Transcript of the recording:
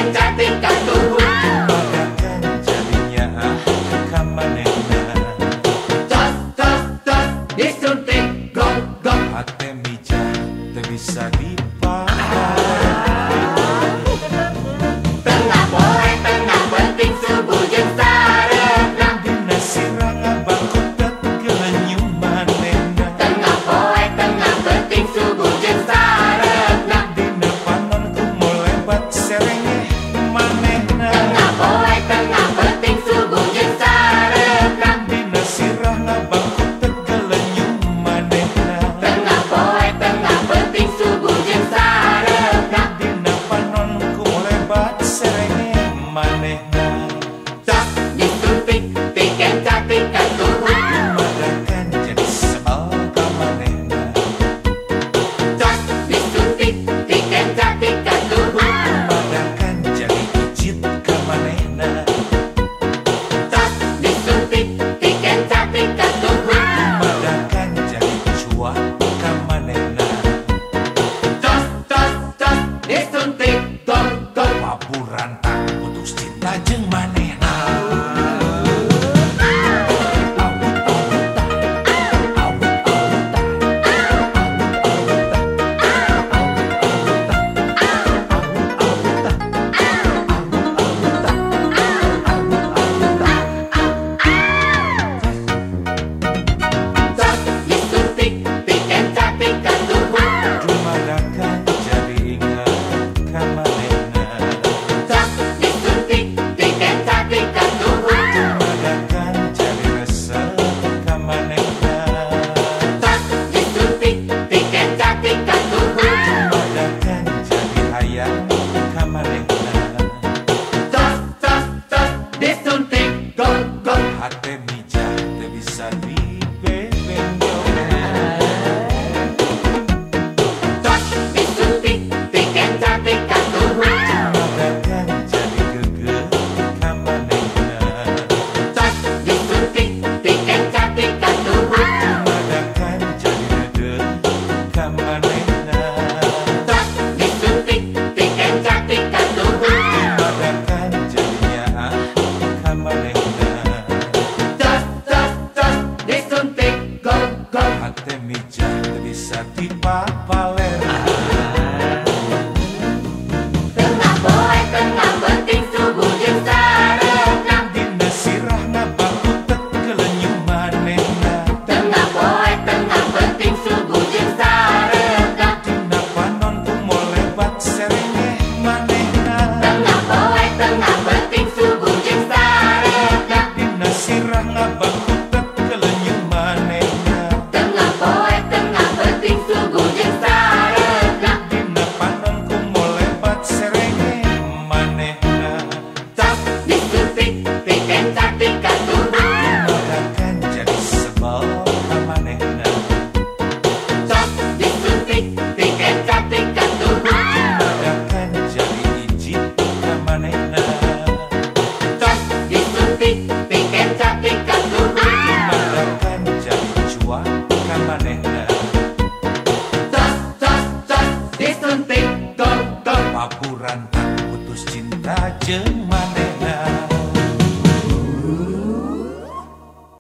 cantik katuhu Madakan jadinya kamanehna. tos tos tos disuntik gong gong Hate mija teu bisa dipakai. tengah poe tengah penting subuh jeung sareupna Dina sirah ngabangkut geulenyum manehna. tengah poe tengah penting subuh jeung sareupna Dina panon kumo lebat serengeh manehna. tengah poe tengah penting subuh jeung sareupna Dina sirah ngabangkut geulenyum manehna. tengah poe tengah penting subuh jeung sareupna Dina panon kumo lebat serengeh manehna. tos disuntik tiken cantik katuhu Madakan jadi sebal ka manehna. tos disuntik tiken cantik katuhu Madakan jadi ijit ka manehna. tos disuntik tiken cantik katuhu Madakan jadi cuak ka manehna. tos tos tos disuntik gong gong Paburan tak putus cinta jeung manehna. tos disuntik tiken cantik katuhu Madakan jadi ingat ka manehna. tos disuntik tiken cantik katuhu Madakan jadi resep ka manehna. tos disuntik tiken cantik katuhu Madakan jadi hayang ka manehna. tos tos tos disuntik gong gong Hate mija teu bisa dibebenjong. tos disuntik tiken cantik katuhu Madakan jadi geugeuh ka manehna. tos disuntik tiken cantik katuhu Madakan jadi deudeuh ka manehna. tos disuntik tiken cantik katuhu Madakan jadi nyaah ka manehna. tos tos tos disuntik gong gong Hate mija teu bisa dipapalen. tengah poe tengah penting subuh jeung sareupna Dina sirah ngabangkut geulenyum manehna. tengah poe tengah penting subuh jeung sareupna Dina panon kumo lebat serengeh manehna. tengah poe tengah penting subuh jeung sareupna Dina sirah ngabangkut geulenyum manehna. tengah poe tengah penting subuh jeung sareupna Dina panon kumo lebat serengeh manehna. tos disuntik tiken cantik katuhu Madakan jadi sebal ka manehna. tos disuntik tiken cantik katuhu Madakan jadi ijit ka manehna. tos disuntik tiken cantik katuhu Madakan jadi cuak ka manehna. tos tos tos disuntik gong gong Paburan tak putus cinta jeung manehna.